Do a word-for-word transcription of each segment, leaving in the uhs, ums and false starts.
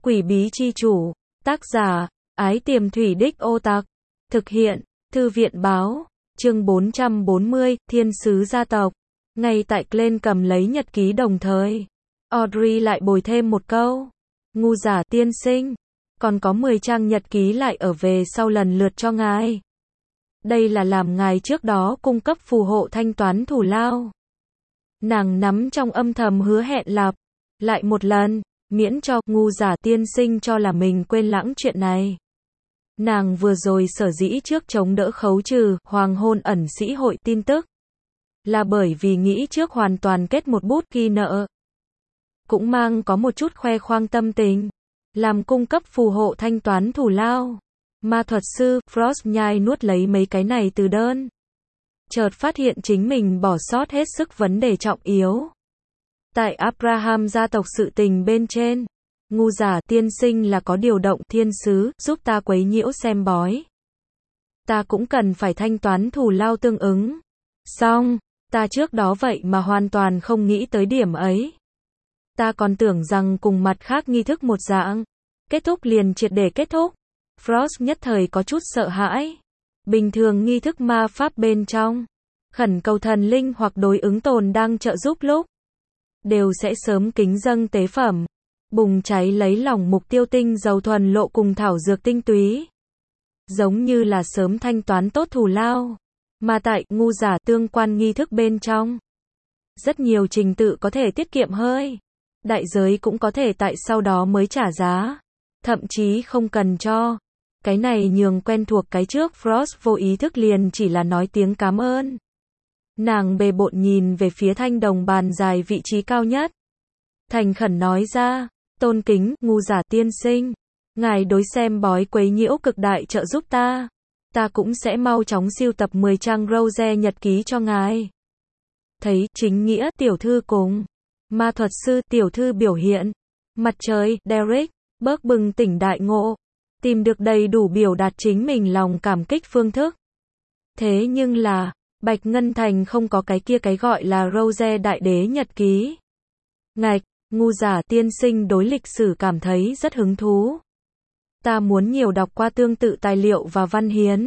Quỷ bí chi chủ, tác giả, Ái Tiềm Thủy Đích Ô Tặc, thực hiện, Thư viện báo, chương bốn trăm bốn mươi, Thiên sứ gia tộc. Ngay tại Glenn cầm lấy nhật ký đồng thời, Audrey lại bồi thêm một câu. Ngu giả tiên sinh, còn có mười trang nhật ký lại ở về sau lần lượt cho ngài. Đây là làm ngài trước đó cung cấp phù hộ thanh toán thù lao. Nàng nắm trong âm thầm hứa hẹn lặp lại một lần, miễn cho ngu giả tiên sinh cho là mình quên lãng chuyện này. Nàng vừa rồi sở dĩ trước chống đỡ khấu trừ hoàng hôn ẩn sĩ hội tin tức, là bởi vì nghĩ trước hoàn toàn kết một bút ghi nợ. Cũng mang có một chút khoe khoang tâm tình, làm cung cấp phù hộ thanh toán thù lao. Ma thuật sư, Frost nhai nuốt lấy mấy cái này từ đơn. Chợt phát hiện chính mình bỏ sót hết sức vấn đề trọng yếu. Tại Abraham gia tộc sự tình bên trên, ngu giả tiên sinh là có điều động thiên sứ, giúp ta quấy nhiễu xem bói. Ta cũng cần phải thanh toán thù lao tương ứng. Xong, ta trước đó vậy mà hoàn toàn không nghĩ tới điểm ấy. Ta còn tưởng rằng cùng mặt khác nghi thức một dạng, kết thúc liền triệt để kết thúc. Frost nhất thời có chút sợ hãi. Bình thường nghi thức ma pháp bên trong, khẩn cầu thần linh hoặc đối ứng tồn đang trợ giúp lúc, đều sẽ sớm kính dâng tế phẩm, bùng cháy lấy lòng mục tiêu tinh dầu thuần lộ cùng thảo dược tinh túy. Giống như là sớm thanh toán tốt thù lao. Mà tại ngu giả tương quan nghi thức bên trong, rất nhiều trình tự có thể tiết kiệm hơi. Đại giới cũng có thể tại sau đó mới trả giá. Thậm chí không cần cho. Cái này nhường quen thuộc cái trước Frost vô ý thức liền chỉ là nói tiếng cảm ơn. Nàng bề bộn nhìn về phía thanh đồng bàn dài vị trí cao nhất. Thành khẩn nói ra, tôn kính, ngu giả tiên sinh. Ngài đối xem bói quấy nhiễu cực đại trợ giúp ta. Ta cũng sẽ mau chóng siêu tập mười trang Rose nhật ký cho ngài. Thấy chính nghĩa tiểu thư cùng ma thuật sư tiểu thư biểu hiện. Mặt trời, Derek, bớt bừng tỉnh đại ngộ. Tìm được đầy đủ biểu đạt chính mình lòng cảm kích phương thức. Thế nhưng là, Bạch Ngân Thành không có cái kia cái gọi là Rose đại đế nhật ký. Ngạch, ngu giả tiên sinh đối lịch sử cảm thấy rất hứng thú. Ta muốn nhiều đọc qua tương tự tài liệu và văn hiến.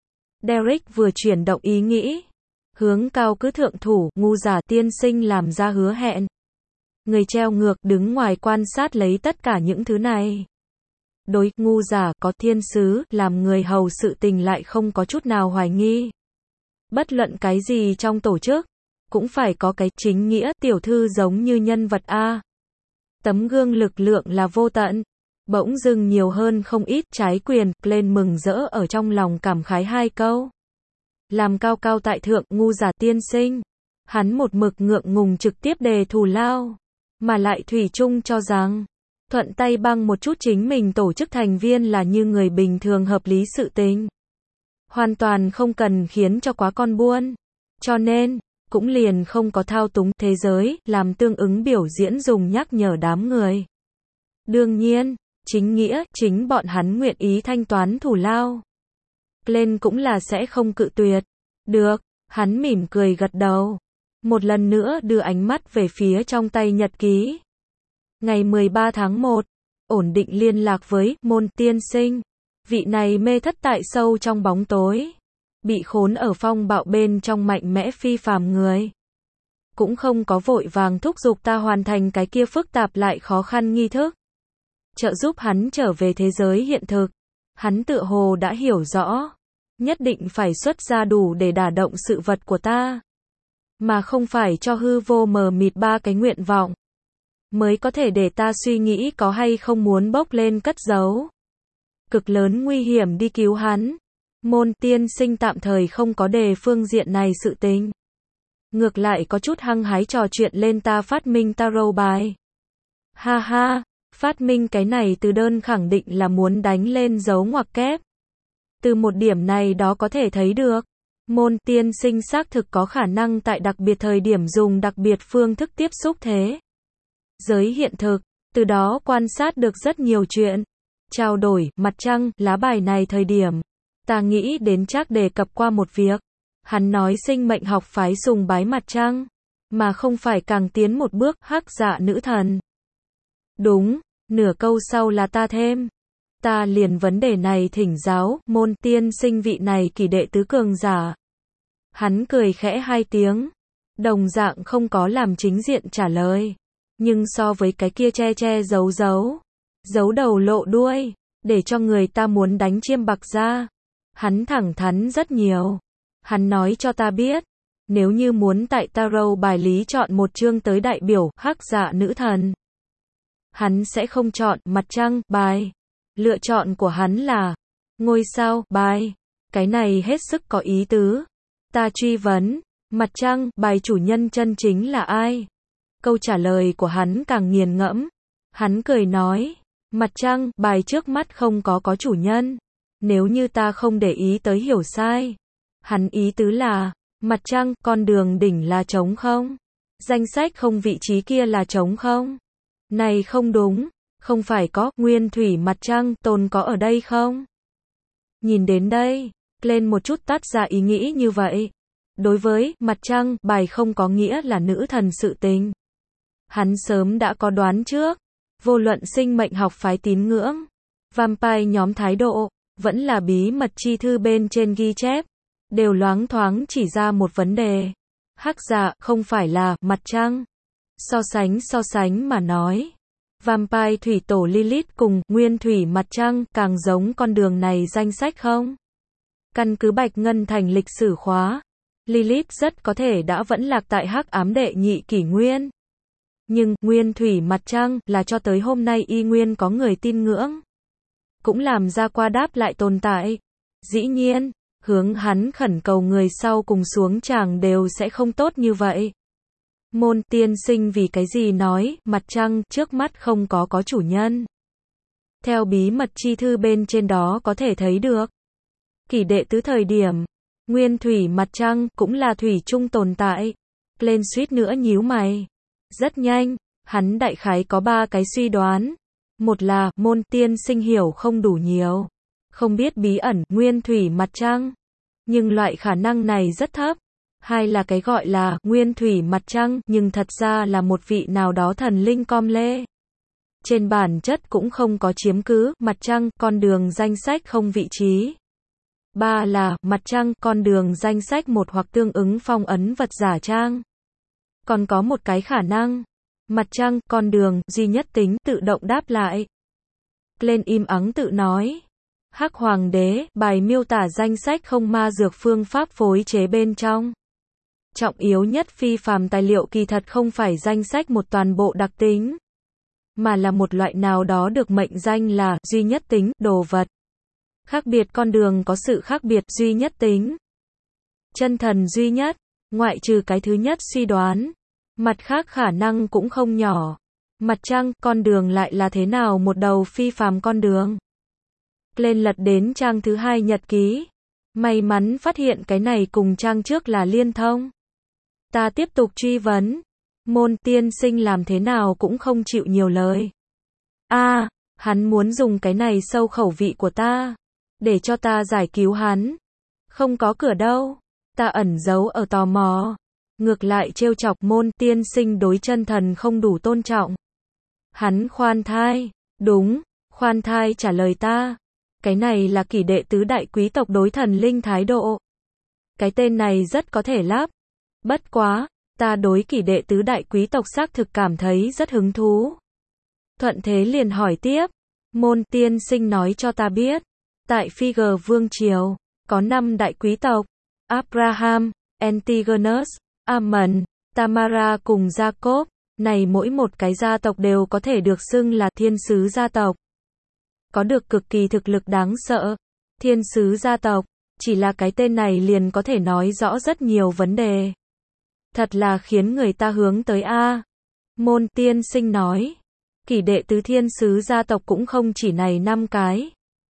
Derek vừa chuyển động ý nghĩ. Hướng cao cứ thượng thủ, ngu giả tiên sinh làm ra hứa hẹn. Người treo ngược đứng ngoài quan sát lấy tất cả những thứ này. Đối ngu giả có thiên sứ, làm người hầu sự tình lại không có chút nào hoài nghi. Bất luận cái gì trong tổ chức, cũng phải có cái chính nghĩa tiểu thư giống như nhân vật A. Tấm gương lực lượng là vô tận. Bỗng dưng nhiều hơn không ít trái quyền, lên mừng rỡ ở trong lòng cảm khái hai câu. Làm cao cao tại thượng, ngu giả tiên sinh. Hắn một mực ngượng ngùng trực tiếp đề thù lao. Mà lại thủy chung cho rằng, thuận tay băng một chút chính mình tổ chức thành viên là như người bình thường hợp lý sự tình. Hoàn toàn không cần khiến cho quá con buôn. Cho nên, cũng liền không có thao túng thế giới, làm tương ứng biểu diễn dùng nhắc nhở đám người. Đương nhiên, chính nghĩa, chính bọn hắn nguyện ý thanh toán thù lao. Glenn cũng là sẽ không cự tuyệt. Được, hắn mỉm cười gật đầu. Một lần nữa đưa ánh mắt về phía trong tay nhật ký. Ngày mười ba tháng một, ổn định liên lạc với môn tiên sinh. Vị này mê thất tại sâu trong bóng tối. Bị khốn ở phong bạo bên trong mạnh mẽ phi phàm người. Cũng không có vội vàng thúc giục ta hoàn thành cái kia phức tạp lại khó khăn nghi thức. Trợ giúp hắn trở về thế giới hiện thực. Hắn tựa hồ đã hiểu rõ. Nhất định phải xuất ra đủ để đả động sự vật của ta. Mà không phải cho hư vô mờ mịt ba cái nguyện vọng. Mới có thể để ta suy nghĩ có hay không muốn bốc lên cất giấu. Cực lớn nguy hiểm đi cứu hắn. Môn tiên sinh tạm thời không có đề phương diện này sự tình. Ngược lại có chút hăng hái trò chuyện lên ta phát minh tarot bài. Ha ha, phát minh cái này từ đơn khẳng định là muốn đánh lên dấu ngoặc kép. Từ một điểm này đó có thể thấy được. Môn tiên sinh xác thực có khả năng tại đặc biệt thời điểm dùng đặc biệt phương thức tiếp xúc thế giới hiện thực, từ đó quan sát được rất nhiều chuyện. Trao đổi, mặt trăng, lá bài này thời điểm. Ta nghĩ đến chắc đề cập qua một việc. Hắn nói sinh mệnh học phái sùng bái mặt trăng, mà không phải càng tiến một bước, hắc dạ nữ thần. Đúng, Nửa câu sau là ta thêm. Ta liền vấn đề này thỉnh giáo, môn tiên sinh vị này kỳ đệ tứ cường giả. Hắn cười khẽ hai tiếng. Đồng dạng không có làm chính diện trả lời. Nhưng so với cái kia che che giấu giấu. Giấu đầu lộ đuôi. Để cho người ta muốn đánh chiêm bạc ra. Hắn thẳng thắn rất nhiều. Hắn nói cho ta biết. Nếu như muốn tại tarot bài lý chọn một chương tới đại biểu hắc dạ nữ thần. Hắn sẽ không chọn mặt trăng bài. Lựa chọn của hắn là ngôi sao bài. Cái này hết sức có ý tứ. Ta truy vấn, mặt trăng bài chủ nhân chân chính là ai? Câu trả lời của hắn càng nghiền ngẫm. Hắn cười nói, mặt trăng bài trước mắt không có có chủ nhân. Nếu như ta không để ý tới hiểu sai. Hắn ý tứ là, mặt trăng con đường đỉnh là trống không? Danh sách không vị trí kia là trống không? Này không đúng. Không phải có, nguyên thủy mặt trăng tồn có ở đây không? Nhìn đến đây, lên một chút tắt ra ý nghĩ như vậy. Đối với mặt trăng, bài không có nghĩa là nữ thần sự tình. Hắn sớm đã có đoán trước. Vô luận sinh mệnh học phái tín ngưỡng, vampire nhóm thái độ, vẫn là bí mật chi thư bên trên ghi chép, đều loáng thoáng chỉ ra một vấn đề. Hắc dạ không phải là mặt trăng. So sánh so sánh mà nói. Vampire thủy tổ Lilith cùng nguyên thủy mặt trăng càng giống con đường này danh sách không? Căn cứ Bạch Ngân Thành lịch sử khóa, Lilith rất có thể đã vẫn lạc tại hắc ám đệ nhị kỷ nguyên. Nhưng, nguyên thủy mặt trăng là cho tới hôm nay y nguyên có người tin ngưỡng. Cũng làm ra qua đáp lại tồn tại. Dĩ nhiên, hướng hắn khẩn cầu người sau cùng xuống tràng đều sẽ không tốt như vậy. Môn tiên sinh vì cái gì nói, mặt trăng trước mắt không có có chủ nhân. Theo bí mật chi thư bên trên đó có thể thấy được. Kỷ đệ tứ thời điểm, nguyên thủy mặt trăng cũng là thủy chung tồn tại. Lên suýt nữa nhíu mày. Rất nhanh, hắn đại khái có ba cái suy đoán. Một là, môn tiên sinh hiểu không đủ nhiều. Không biết bí ẩn, nguyên thủy mặt trăng. Nhưng loại khả năng này rất thấp. Hai là cái gọi là, nguyên thủy mặt trăng, nhưng thật ra là một vị nào đó thần linh com lê. Trên bản chất cũng không có chiếm cứ, mặt trăng, con đường danh sách không vị trí. Ba là, mặt trăng, con đường danh sách một hoặc tương ứng phong ấn vật giả trang. Còn có một cái khả năng. Mặt trăng, con đường, duy nhất tính, tự động đáp lại. Lên im ắng tự nói. Hắc Hoàng đế, bài miêu tả danh sách không ma dược phương pháp phối chế bên trong. Trọng yếu nhất phi phàm tài liệu kỳ thật không phải danh sách một toàn bộ đặc tính. Mà là một loại nào đó được mệnh danh là duy nhất tính, đồ vật. Khác biệt con đường có sự khác biệt duy nhất tính. Chân thần duy nhất, ngoại trừ cái thứ nhất suy đoán. Mặt khác khả năng cũng không nhỏ. Mặt trăng, con đường lại là thế nào một đầu phi phàm con đường. Lên lật đến trang thứ hai nhật ký. May mắn phát hiện cái này cùng trang trước là liên thông. Ta tiếp tục truy vấn. Môn tiên sinh làm thế nào cũng không chịu nhiều lời. A, à, hắn muốn dùng cái này sâu khẩu vị của ta. Để cho ta giải cứu hắn. Không có cửa đâu. Ta ẩn giấu ở tò mò. Ngược lại trêu chọc môn tiên sinh đối chân thần không đủ tôn trọng. Hắn khoan thai. Đúng, khoan thai trả lời ta. Cái này là kỷ đệ tứ đại quý tộc đối thần linh thái độ. Cái tên này rất có thể lắp. Bất quá, ta đối kỷ đệ tứ đại quý tộc xác thực cảm thấy rất hứng thú. Thuận thế liền hỏi tiếp. Môn tiên sinh nói cho ta biết. Tại Figure Vương Triều, có năm đại quý tộc. Abraham, Antigonus, Ammon, Tamara cùng Jacob. Này mỗi một cái gia tộc đều có thể được xưng là thiên sứ gia tộc. Có được cực kỳ thực lực đáng sợ. Thiên sứ gia tộc, chỉ là cái tên này liền có thể nói rõ rất nhiều vấn đề. Thật là khiến người ta hướng tới A. Môn tiên sinh nói. Kỷ đệ tứ thiên sứ gia tộc cũng không chỉ này năm cái.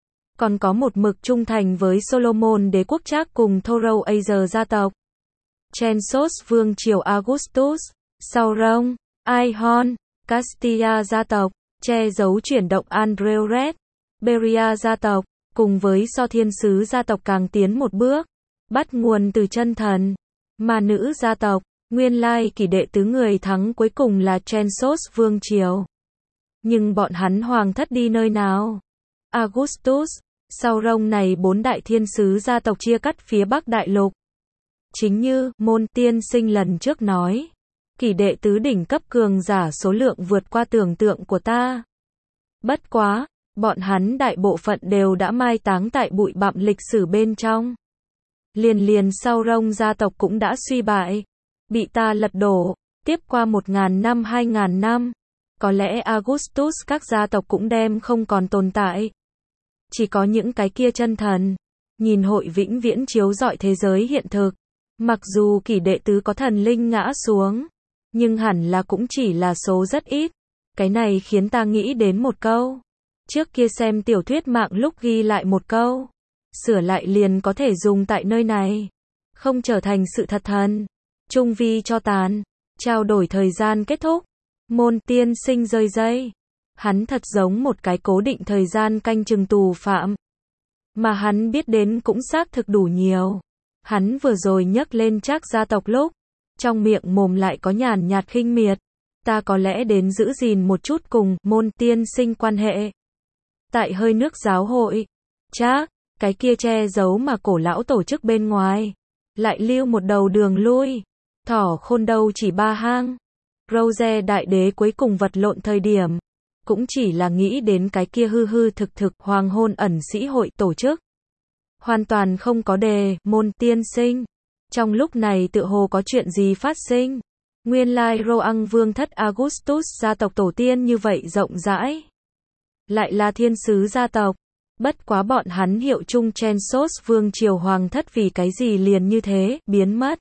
Còn có một mực trung thành với Solomon đế quốc Trác cùng Thorough gia tộc. Chensos vương triều Augustus, Sauron, Aihon, Castilla gia tộc, che giấu chuyển động Andreuret, Beria gia tộc, cùng với so thiên sứ gia tộc càng tiến một bước, bắt nguồn từ chân thần, mà nữ gia tộc, nguyên lai kỷ đệ tứ người thắng cuối cùng là Chensos vương triều. Nhưng bọn hắn hoàng thất đi nơi nào? Augustus, sau Rome này bốn đại thiên sứ gia tộc chia cắt phía Bắc Đại Lục. Chính như Môn tiên sinh lần trước nói, kỷ đệ tứ đỉnh cấp cường giả số lượng vượt qua tưởng tượng của ta. Bất quá, bọn hắn đại bộ phận đều đã mai táng tại bụi bặm lịch sử bên trong. Liền liền sau Rome gia tộc cũng đã suy bại, bị ta lật đổ, tiếp qua một ngàn năm hai ngàn năm. Có lẽ Augustus các gia tộc cũng đem không còn tồn tại. Chỉ có những cái kia chân thần, nhìn hội vĩnh viễn chiếu rọi thế giới hiện thực. Mặc dù kỷ đệ tứ có thần linh ngã xuống, nhưng hẳn là cũng chỉ là số rất ít. Cái này khiến ta nghĩ đến một câu. Trước kia xem tiểu thuyết mạng lúc ghi lại một câu. Sửa lại liền có thể dùng tại nơi này. Không trở thành sự thật thần. Trung vi cho tàn. Trao đổi thời gian kết thúc. Môn tiên sinh rơi dây. Hắn thật giống một cái cố định thời gian canh chừng tù phạm. Mà hắn biết đến cũng xác thực đủ nhiều. Hắn vừa rồi nhắc lên Trác gia tộc lúc, trong miệng mồm lại có nhàn nhạt khinh miệt. Ta có lẽ đến giữ gìn một chút cùng Môn tiên sinh quan hệ. Tại hơi nước giáo hội, Trác, cái kia che giấu mà cổ lão tổ chức bên ngoài, lại lưu một đầu đường lui. Thỏ khôn đâu chỉ ba hang. Rose đại đế cuối cùng vật lộn thời điểm, cũng chỉ là nghĩ đến cái kia hư hư thực thực hoàng hôn ẩn sĩ hội tổ chức. Hoàn toàn không có đề, Môn tiên sinh. Trong lúc này tựa hồ có chuyện gì phát sinh. Nguyên lai Roang vương thất Augustus gia tộc tổ tiên như vậy rộng rãi. Lại là thiên sứ gia tộc. Bất quá bọn hắn hiệu chung Chensos vương triều hoàng thất vì cái gì liền như thế, biến mất.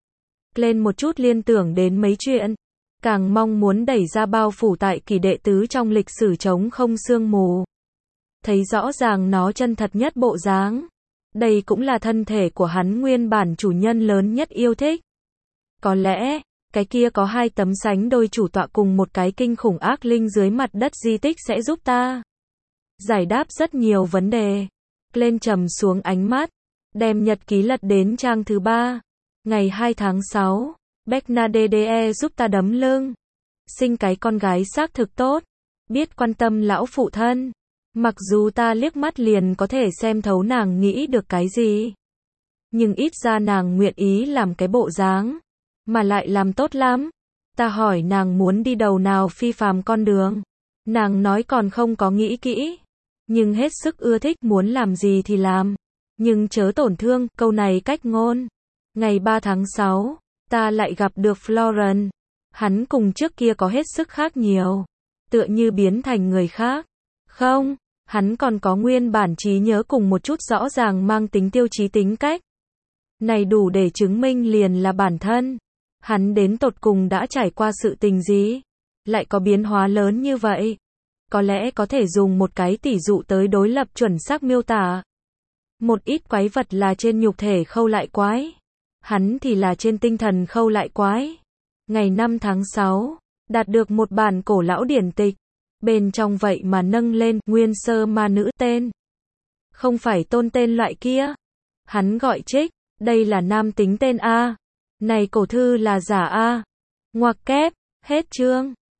Lên một chút liên tưởng đến mấy chuyện. Càng mong muốn đẩy ra bao phủ tại kỷ đệ tứ trong lịch sử trống không sương mù. Thấy rõ ràng nó chân thật nhất bộ dáng. Đây cũng là thân thể của hắn nguyên bản chủ nhân lớn nhất yêu thích. Có lẽ, cái kia có hai tấm sánh đôi chủ tọa cùng một cái kinh khủng ác linh dưới mặt đất di tích sẽ giúp ta giải đáp rất nhiều vấn đề. Lên trầm xuống ánh mắt, đem nhật ký lật đến trang thứ ba. Ngày hai tháng sáu, Bernadette giúp ta đấm lưng. Sinh cái con gái xác thực tốt. Biết quan tâm lão phụ thân. Mặc dù ta liếc mắt liền có thể xem thấu nàng nghĩ được cái gì. Nhưng ít ra nàng nguyện ý làm cái bộ dáng. Mà lại làm tốt lắm. Ta hỏi nàng muốn đi đầu nào phi phàm con đường. Nàng nói còn không có nghĩ kỹ. Nhưng hết sức ưa thích muốn làm gì thì làm. Nhưng chớ tổn thương, câu này cách ngôn. Ngày ba tháng sáu, ta lại gặp được Florence. Hắn cùng trước kia có hết sức khác nhiều. Tựa như biến thành người khác. Không, hắn còn có nguyên bản trí nhớ cùng một chút rõ ràng mang tính tiêu chí tính cách. Này đủ để chứng minh liền là bản thân. Hắn đến tột cùng đã trải qua sự tình gì? Lại có biến hóa lớn như vậy? Có lẽ có thể dùng một cái tỉ dụ tới đối lập chuẩn xác miêu tả. Một ít quái vật là trên nhục thể khâu lại quái. Hắn thì là trên tinh thần khâu lại quái. Ngày năm tháng sáu, đạt được một bản cổ lão điển tịch. Bên trong vậy mà nâng lên nguyên sơ ma nữ tên. Không phải tôn tên loại kia. Hắn gọi Trích, đây là nam tính tên A. Này cổ thư là giả A. Ngoặc kép, hết chương.